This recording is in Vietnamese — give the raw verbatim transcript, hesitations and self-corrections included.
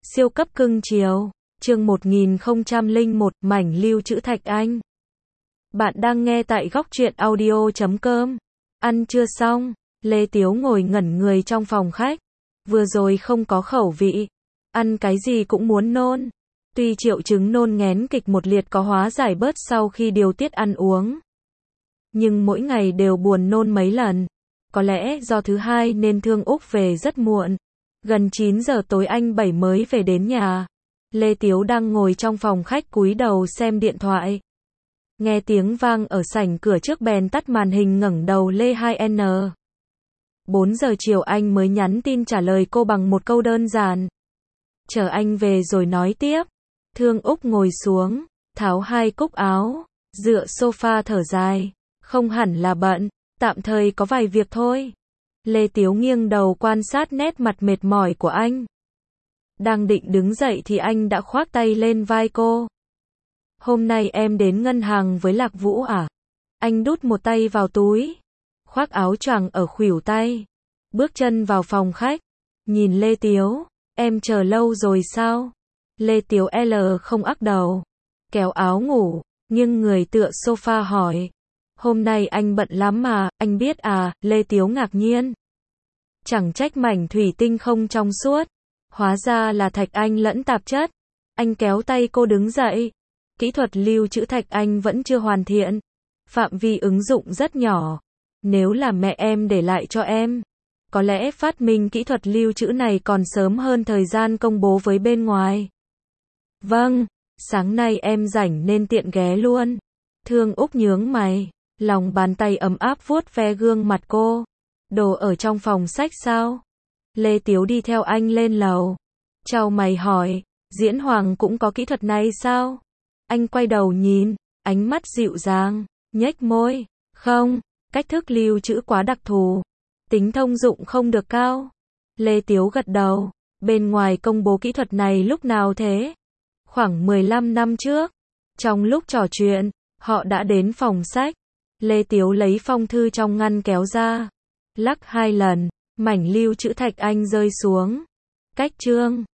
Siêu cấp cưng chiều, chương một nghìn không trăm lẻ một, mảnh lưu trữ Thạch Anh. Bạn đang nghe tại góc truyện audio chấm com. Ăn chưa xong, Lê Tiếu ngồi ngẩn người trong phòng khách. Vừa rồi không có khẩu vị, ăn cái gì cũng muốn nôn. Tuy triệu chứng nôn nghén kịch một liệt có hóa giải bớt sau khi điều tiết ăn uống, nhưng mỗi ngày đều buồn nôn mấy lần. Có lẽ do thứ hai nên Thương Úc về rất muộn. Gần chín giờ tối anh Bảy mới về đến nhà. Lê Tiếu đang ngồi trong phòng khách cúi đầu xem điện thoại. Nghe tiếng vang ở sảnh cửa trước bèn tắt màn hình ngẩng đầu Lê hai N. bốn giờ chiều anh mới nhắn tin trả lời cô bằng một câu đơn giản. Chờ anh về rồi nói tiếp. Thương Úc ngồi xuống, tháo hai cúc áo, dựa sofa thở dài. Không hẳn là bận, tạm thời có vài việc thôi. Lê Tiếu nghiêng đầu quan sát nét mặt mệt mỏi của anh. Đang định đứng dậy thì anh đã khoác tay lên vai cô. Hôm nay em đến ngân hàng với Lạc Vũ à? Anh đút một tay vào túi, khoác áo choàng ở khuỷu tay, bước chân vào phòng khách, nhìn Lê Tiếu, em chờ lâu rồi sao? Lê Tiếu L không ắc đầu, kéo áo ngủ, nghiêng người tựa sofa hỏi. Hôm nay anh bận lắm mà, anh biết à? Lê Tiếu ngạc nhiên. Chẳng trách mảnh thủy tinh không trong suốt, hóa ra là Thạch Anh lẫn tạp chất. Anh kéo tay cô đứng dậy. Kỹ thuật lưu trữ Thạch Anh vẫn chưa hoàn thiện, phạm vi ứng dụng rất nhỏ. Nếu là mẹ em để lại cho em, có lẽ phát minh kỹ thuật lưu trữ này còn sớm hơn thời gian công bố với bên ngoài. Vâng, sáng nay em rảnh nên tiện ghé luôn. Thương Úc nhướng mày, lòng bàn tay ấm áp vuốt ve gương mặt cô. Đồ ở trong phòng sách sao? Lê Tiếu đi theo anh lên lầu. Chau mày hỏi, Diễn Hoàng cũng có kỹ thuật này sao? Anh quay đầu nhìn, ánh mắt dịu dàng, nhếch môi. Không, cách thức lưu trữ quá đặc thù, tính thông dụng không được cao. Lê Tiếu gật đầu. Bên ngoài công bố kỹ thuật này lúc nào thế? Khoảng mười lăm năm trước. Trong lúc trò chuyện, họ đã đến phòng sách. Lê Tiếu lấy phong thư trong ngăn kéo ra, lắc hai lần, mảnh lưu trữ Thạch Anh rơi xuống. Cách chương